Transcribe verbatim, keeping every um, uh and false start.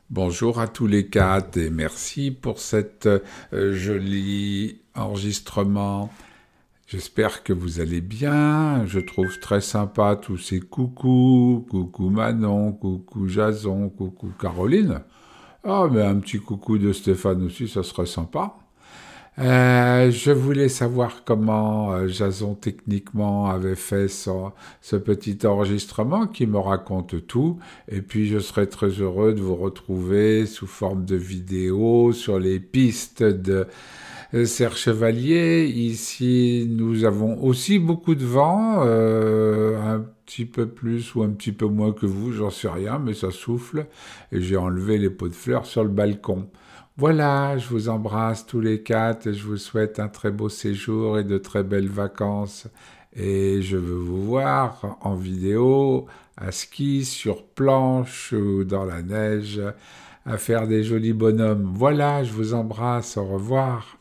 Bonjour à tous les quatre et merci pour cet euh, joli enregistrement. J'espère que vous allez bien. Je trouve très sympa tous ces coucous, coucou Manon, coucou Jason, coucou Caroline. Ah, mais un petit coucou de Stéphane aussi, ça serait sympa. Euh, je voulais savoir comment euh, Jason techniquement avait fait son- ce petit enregistrement qui me raconte tout. Et puis je serais très heureux de vous retrouver sous forme de vidéo sur les pistes de euh, Serre Chevalier. Ici, nous avons aussi beaucoup de vent, euh, un petit peu plus ou un petit peu moins que vous, j'en sais rien, mais ça souffle. Et j'ai enlevé les pots de fleurs sur le balcon. Voilà, je vous embrasse tous les quatre et je vous souhaite un très beau séjour et de très belles vacances. Et je veux vous voir en vidéo, à ski, sur planche ou dans la neige, à faire des jolis bonhommes. Voilà, je vous embrasse, au revoir.